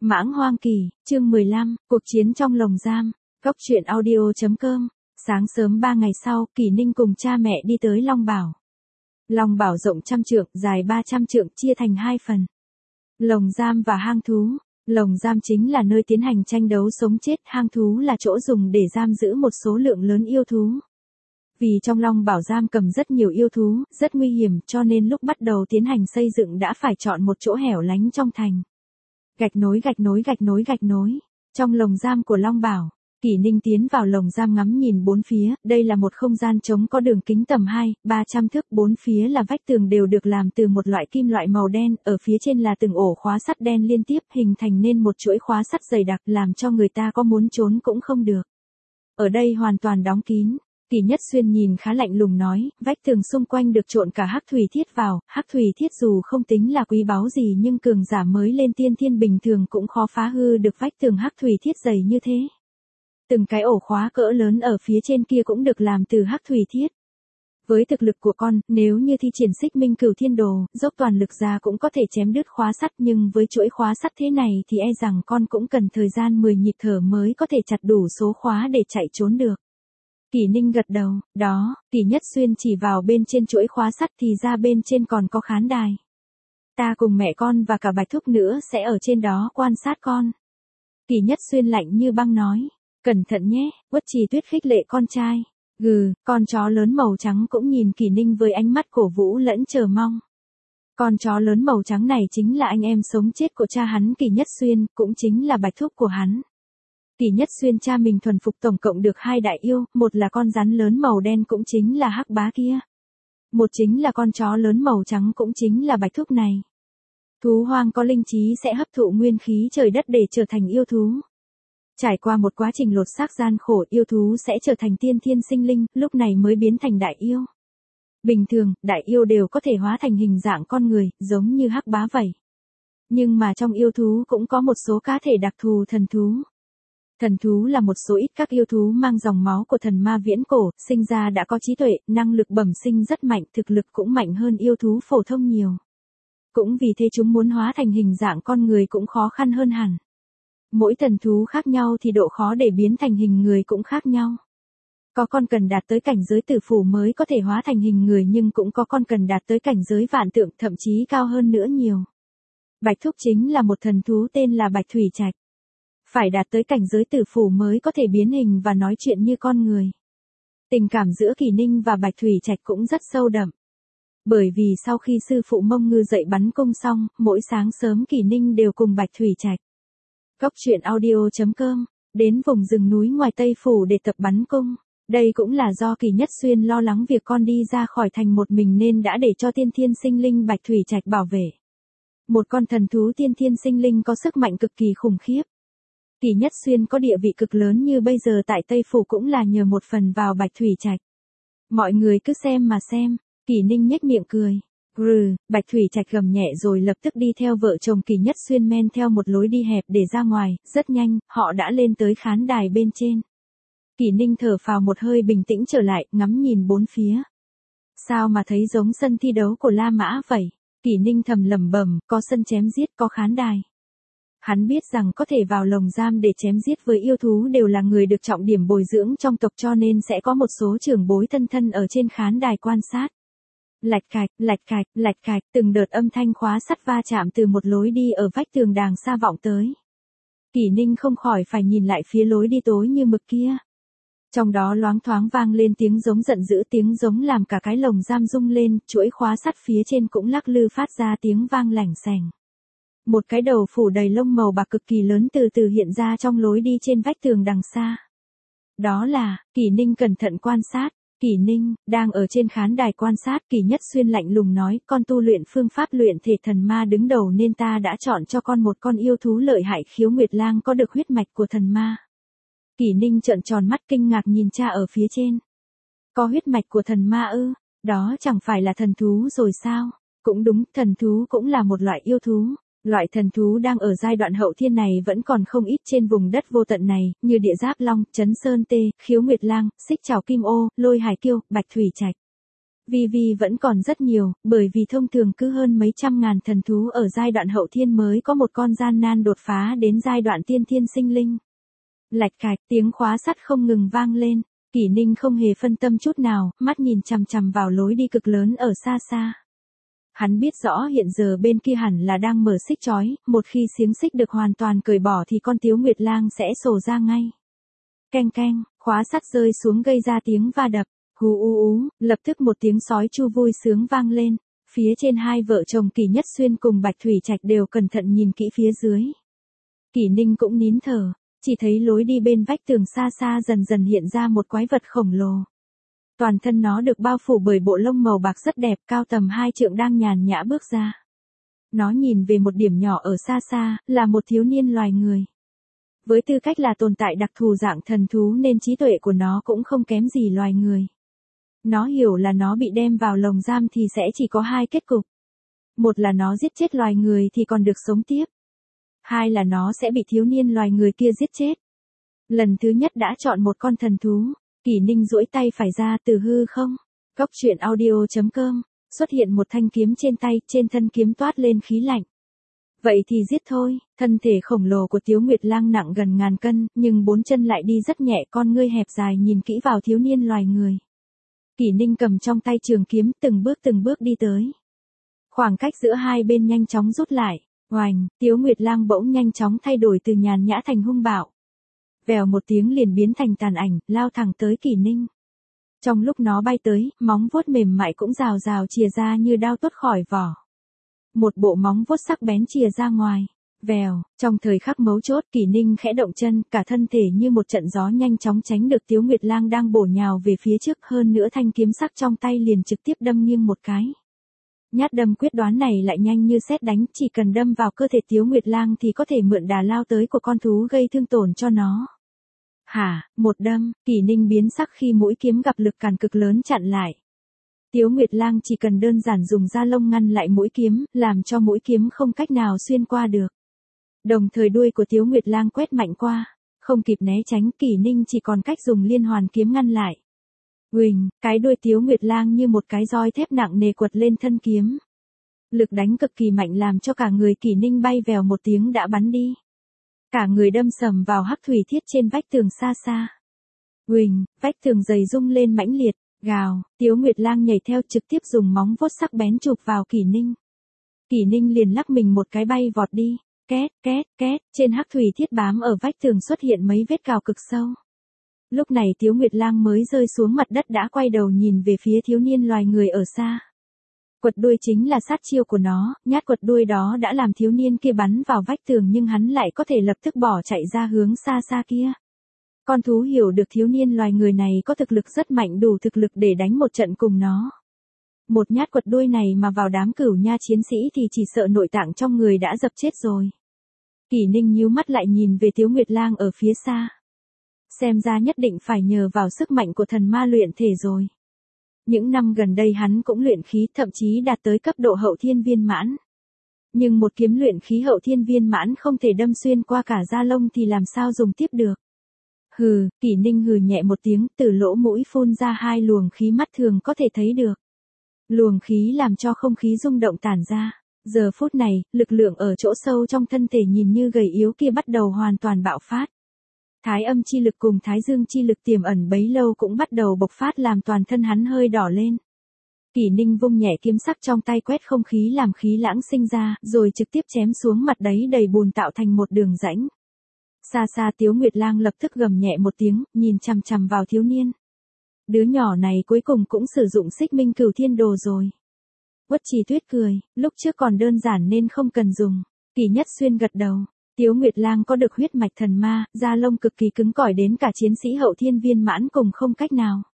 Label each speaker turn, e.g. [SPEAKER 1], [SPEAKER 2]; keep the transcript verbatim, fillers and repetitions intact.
[SPEAKER 1] Mãng Hoang Kỳ, chương mười lăm, cuộc chiến trong lồng giam, Cốc truyện audio chấm com. Sáng sớm ba ngày sau, Kỷ Ninh cùng cha mẹ đi tới Long Bảo. Long Bảo rộng trăm trượng, dài ba trăm trượng, chia thành hai phần. Lồng giam và hang thú. Lồng giam chính là nơi tiến hành tranh đấu sống chết, hang thú là chỗ dùng để giam giữ một số lượng lớn yêu thú. Vì trong Long Bảo giam cầm rất nhiều yêu thú, rất nguy hiểm, cho nên lúc bắt đầu tiến hành xây dựng đã phải chọn một chỗ hẻo lánh trong thành. Gạch nối gạch nối gạch nối gạch nối. Trong lồng giam của Long Bảo, Kỷ Ninh tiến vào lồng giam ngắm nhìn bốn phía, đây là một không gian trống có đường kính tầm hai, ba trăm thước, bốn phía là vách tường đều được làm từ một loại kim loại màu đen, ở phía trên là từng ổ khóa sắt đen liên tiếp hình thành nên một chuỗi khóa sắt dày đặc làm cho người ta có muốn trốn cũng không được. Ở đây hoàn toàn đóng kín. Kỷ Nhất Xuyên nhìn khá lạnh lùng nói, vách tường xung quanh được trộn cả hắc thủy thiết vào, hắc thủy thiết dù không tính là quý báu gì nhưng cường giả mới lên tiên thiên bình thường cũng khó phá hư được vách tường hắc thủy thiết dày như thế. Từng cái ổ khóa cỡ lớn ở phía trên kia cũng được làm từ hắc thủy thiết. Với thực lực của con, nếu như thi triển xích minh cửu thiên đồ, dốc toàn lực ra cũng có thể chém đứt khóa sắt, nhưng với chuỗi khóa sắt thế này thì e rằng con cũng cần thời gian mười nhịp thở mới có thể chặt đủ số khóa để chạy trốn được. Kỷ Ninh gật đầu, đó, Kỷ Nhất Xuyên chỉ vào bên trên chuỗi khóa sắt thì ra bên trên còn có khán đài. Ta cùng mẹ con và cả Bạch Thúc nữa sẽ ở trên đó quan sát con. Kỷ Nhất Xuyên lạnh như băng nói, cẩn thận nhé, Uất Trì Tuyết khích lệ con trai. Gừ, con chó lớn màu trắng cũng nhìn Kỷ Ninh với ánh mắt cổ vũ lẫn chờ mong. Con chó lớn màu trắng này chính là anh em sống chết của cha hắn Kỷ Nhất Xuyên, cũng chính là Bạch Thúc của hắn. Kỷ Nhất Xuyên cha mình thuần phục tổng cộng được hai đại yêu, một là con rắn lớn màu đen cũng chính là hắc bá kia. Một chính là con chó lớn màu trắng cũng chính là Bạch Thúc này. Thú hoang có linh trí sẽ hấp thụ nguyên khí trời đất để trở thành yêu thú. Trải qua một quá trình lột xác gian khổ, yêu thú sẽ trở thành tiên thiên sinh linh, lúc này mới biến thành đại yêu. Bình thường, đại yêu đều có thể hóa thành hình dạng con người, giống như hắc bá vậy. Nhưng mà trong yêu thú cũng có một số cá thể đặc thù thần thú. Thần thú là một số ít các yêu thú mang dòng máu của thần ma viễn cổ, sinh ra đã có trí tuệ, năng lực bẩm sinh rất mạnh, thực lực cũng mạnh hơn yêu thú phổ thông nhiều. Cũng vì thế chúng muốn hóa thành hình dạng con người cũng khó khăn hơn hẳn. Mỗi thần thú khác nhau thì độ khó để biến thành hình người cũng khác nhau. Có con cần đạt tới cảnh giới tử phủ mới có thể hóa thành hình người, nhưng cũng có con cần đạt tới cảnh giới vạn tượng, thậm chí cao hơn nữa nhiều. Bạch Thúc chính là một thần thú tên là Bạch Thủy Trạch. Phải đạt tới cảnh giới tử phủ mới có thể biến hình và nói chuyện như con người. Tình cảm giữa Kỷ Ninh và Bạch Thủy Trạch cũng rất sâu đậm. Bởi vì sau khi sư phụ Mông Ngư dạy bắn cung xong, mỗi sáng sớm Kỷ Ninh đều cùng Bạch Thủy Trạch. Cốc truyện audio chấm com, đến vùng rừng núi ngoài Tây Phủ để tập bắn cung. Đây cũng là do Kỷ Nhất Xuyên lo lắng việc con đi ra khỏi thành một mình nên đã để cho tiên thiên sinh linh Bạch Thủy Trạch bảo vệ. Một con thần thú tiên thiên sinh linh có sức mạnh cực kỳ khủng khiếp. Kỷ Nhất Xuyên có địa vị cực lớn như bây giờ tại Tây Phủ cũng là nhờ một phần vào Bạch Thủy Trạch. Mọi người cứ xem mà xem, Kỷ Ninh nhếch miệng cười. Rừ, Bạch Thủy Trạch gầm nhẹ rồi lập tức đi theo vợ chồng Kỷ Nhất Xuyên men theo một lối đi hẹp để ra ngoài, rất nhanh, họ đã lên tới khán đài bên trên. Kỷ Ninh thở phào một hơi bình tĩnh trở lại, ngắm nhìn bốn phía. Sao mà thấy giống sân thi đấu của La Mã vậy? Kỷ Ninh thầm lẩm bẩm, có sân chém giết, có khán đài. Hắn biết rằng có thể vào lồng giam để chém giết với yêu thú đều là người được trọng điểm bồi dưỡng trong tộc, cho nên sẽ có một số trưởng bối thân thân ở trên khán đài quan sát. Lạch cạch, lạch cạch, lạch cạch, từng đợt âm thanh khóa sắt va chạm từ một lối đi ở vách tường đàng xa vọng tới. Kỷ Ninh không khỏi phải nhìn lại phía lối đi tối như mực kia. Trong đó loáng thoáng vang lên tiếng giống giận dữ, tiếng giống làm cả cái lồng giam rung lên, chuỗi khóa sắt phía trên cũng lắc lư phát ra tiếng vang lảnh sành. Một cái đầu phủ đầy lông màu bạc cực kỳ lớn từ từ hiện ra trong lối đi trên vách tường đằng xa. Đó là, Kỷ Ninh cẩn thận quan sát. Kỷ Ninh, đang ở trên khán đài quan sát, Kỷ Nhất Xuyên lạnh lùng nói, con tu luyện phương pháp luyện thể thần ma đứng đầu nên ta đã chọn cho con một con yêu thú lợi hại, Khiếu Nguyệt Lang có được huyết mạch của thần ma. Kỷ Ninh trợn tròn mắt kinh ngạc nhìn cha ở phía trên. Có huyết mạch của thần ma ư? Đó chẳng phải là thần thú rồi sao? Cũng đúng, thần thú cũng là một loại yêu thú. Loại thần thú đang ở giai đoạn hậu thiên này vẫn còn không ít trên vùng đất vô tận này, như địa giáp long, chấn sơn tê, khiếu nguyệt lang, xích trảo kim ô, lôi hải kiêu, bạch thủy trạch. Vi Vi vẫn còn rất nhiều, bởi vì thông thường cứ hơn mấy trăm ngàn thần thú ở giai đoạn hậu thiên mới có một con gian nan đột phá đến giai đoạn tiên thiên sinh linh. Lạch cạch, tiếng khóa sắt không ngừng vang lên, Kỷ Ninh không hề phân tâm chút nào, mắt nhìn chằm chằm vào lối đi cực lớn ở xa xa. Hắn biết rõ hiện giờ bên kia hẳn là đang mở xích chói, một khi xiềng xích được hoàn toàn cởi bỏ thì con Tiếu Nguyệt Lang sẽ sổ ra ngay. Keng keng, khóa sắt rơi xuống gây ra tiếng va đập, hú ú ú, lập tức một tiếng sói chu vui sướng vang lên, phía trên hai vợ chồng Kỷ Nhất Xuyên cùng Bạch Thủy Trạch đều cẩn thận nhìn kỹ phía dưới. Kỷ Ninh cũng nín thở, chỉ thấy lối đi bên vách tường xa xa dần dần hiện ra một quái vật khổng lồ. Toàn thân nó được bao phủ bởi bộ lông màu bạc rất đẹp, cao tầm hai trượng đang nhàn nhã bước ra. Nó nhìn về một điểm nhỏ ở xa xa, là một thiếu niên loài người. Với tư cách là tồn tại đặc thù dạng thần thú nên trí tuệ của nó cũng không kém gì loài người. Nó hiểu là nó bị đem vào lồng giam thì sẽ chỉ có hai kết cục. Một là nó giết chết loài người thì còn được sống tiếp. Hai là nó sẽ bị thiếu niên loài người kia giết chết. Lần thứ nhất đã chọn một con thần thú, Kỷ Ninh duỗi tay phải ra từ hư không. Góc truyện audio chấm com, xuất hiện một thanh kiếm trên tay, trên thân kiếm toát lên khí lạnh. Vậy thì giết thôi, thân thể khổng lồ của Tiếu Nguyệt Lang nặng gần ngàn cân, nhưng bốn chân lại đi rất nhẹ, con ngươi hẹp dài nhìn kỹ vào thiếu niên loài người. Kỷ Ninh cầm trong tay trường kiếm từng bước từng bước đi tới. Khoảng cách giữa hai bên nhanh chóng rút lại, oành, Tiếu Nguyệt Lang bỗng nhanh chóng thay đổi từ nhàn nhã thành hung bạo. Vèo một tiếng liền biến thành tàn ảnh, lao thẳng tới Kỷ Ninh. Trong lúc nó bay tới, móng vuốt mềm mại cũng rào rào chìa ra như đao tuốt khỏi vỏ. Một bộ móng vuốt sắc bén chìa ra ngoài. Vèo, trong thời khắc mấu chốt Kỷ Ninh khẽ động chân, cả thân thể như một trận gió nhanh chóng tránh được Tiếu Nguyệt Lang đang bổ nhào về phía trước, hơn nữa thanh kiếm sắc trong tay liền trực tiếp đâm nghiêng một cái. Nhát đâm quyết đoán này lại nhanh như sét đánh, chỉ cần đâm vào cơ thể Tiếu Nguyệt Lang thì có thể mượn đà lao tới của con thú gây thương tổn cho nó. Hả, một đâm, Kỷ Ninh biến sắc khi mũi kiếm gặp lực cản cực lớn chặn lại. Tiếu Nguyệt Lang chỉ cần đơn giản dùng da lông ngăn lại mũi kiếm, làm cho mũi kiếm không cách nào xuyên qua được. Đồng thời đuôi của Tiếu Nguyệt Lang quét mạnh qua, không kịp né tránh, Kỷ Ninh chỉ còn cách dùng liên hoàn kiếm ngăn lại. Uỳnh, cái đuôi Tiếu Nguyệt Lang như một cái roi thép nặng nề quật lên thân kiếm. Lực đánh cực kỳ mạnh làm cho cả người Kỷ Ninh bay vèo một tiếng đã bắn đi. Cả người đâm sầm vào hắc thủy thiết trên vách tường xa xa. Uỳnh, vách tường dày rung lên mãnh liệt, gào, Tiếu Nguyệt Lang nhảy theo trực tiếp dùng móng vuốt sắc bén chụp vào Kỷ Ninh. Kỷ Ninh liền lắc mình một cái bay vọt đi, két, két, két, trên hắc thủy thiết bám ở vách tường xuất hiện mấy vết cào cực sâu. Lúc này Tiếu Nguyệt Lang mới rơi xuống mặt đất đã quay đầu nhìn về phía thiếu niên loài người ở xa. Quật đuôi chính là sát chiêu của nó, nhát quật đuôi đó đã làm thiếu niên kia bắn vào vách tường nhưng hắn lại có thể lập tức bỏ chạy ra hướng xa xa kia. Con thú hiểu được thiếu niên loài người này có thực lực rất mạnh, đủ thực lực để đánh một trận cùng nó. Một nhát quật đuôi này mà vào đám cửu nha chiến sĩ thì chỉ sợ nội tạng trong người đã dập chết rồi. Kỷ Ninh nhíu mắt lại nhìn về Tiếu Nguyệt Lang ở phía xa. Xem ra nhất định phải nhờ vào sức mạnh của thần ma luyện thể rồi. Những năm gần đây hắn cũng luyện khí, thậm chí đạt tới cấp độ hậu thiên viên mãn. Nhưng một kiếm luyện khí hậu thiên viên mãn không thể đâm xuyên qua cả da lông thì làm sao dùng tiếp được. Hừ, Kỷ Ninh hừ nhẹ một tiếng, từ lỗ mũi phun ra hai luồng khí mắt thường có thể thấy được. Luồng khí làm cho không khí rung động tản ra. Giờ phút này, lực lượng ở chỗ sâu trong thân thể nhìn như gầy yếu kia bắt đầu hoàn toàn bạo phát. Thái âm chi lực cùng thái dương chi lực tiềm ẩn bấy lâu cũng bắt đầu bộc phát làm toàn thân hắn hơi đỏ lên. Kỷ Ninh vung nhẹ kiếm sắc trong tay quét không khí làm khí lãng sinh ra, rồi trực tiếp chém xuống mặt đấy đầy bùn tạo thành một đường rãnh. Xa xa Tiếu Nguyệt Lang lập tức gầm nhẹ một tiếng, nhìn chằm chằm vào thiếu niên. Đứa nhỏ này cuối cùng cũng sử dụng xích minh cửu thiên đồ rồi. Uất Trì Tuyết cười, lúc trước còn đơn giản nên không cần dùng. Kỷ Nhất Xuyên gật đầu. Tiếu Nguyệt Lang có được huyết mạch thần ma, da lông cực kỳ cứng cỏi đến cả chiến sĩ hậu thiên viên mãn cùng không cách nào.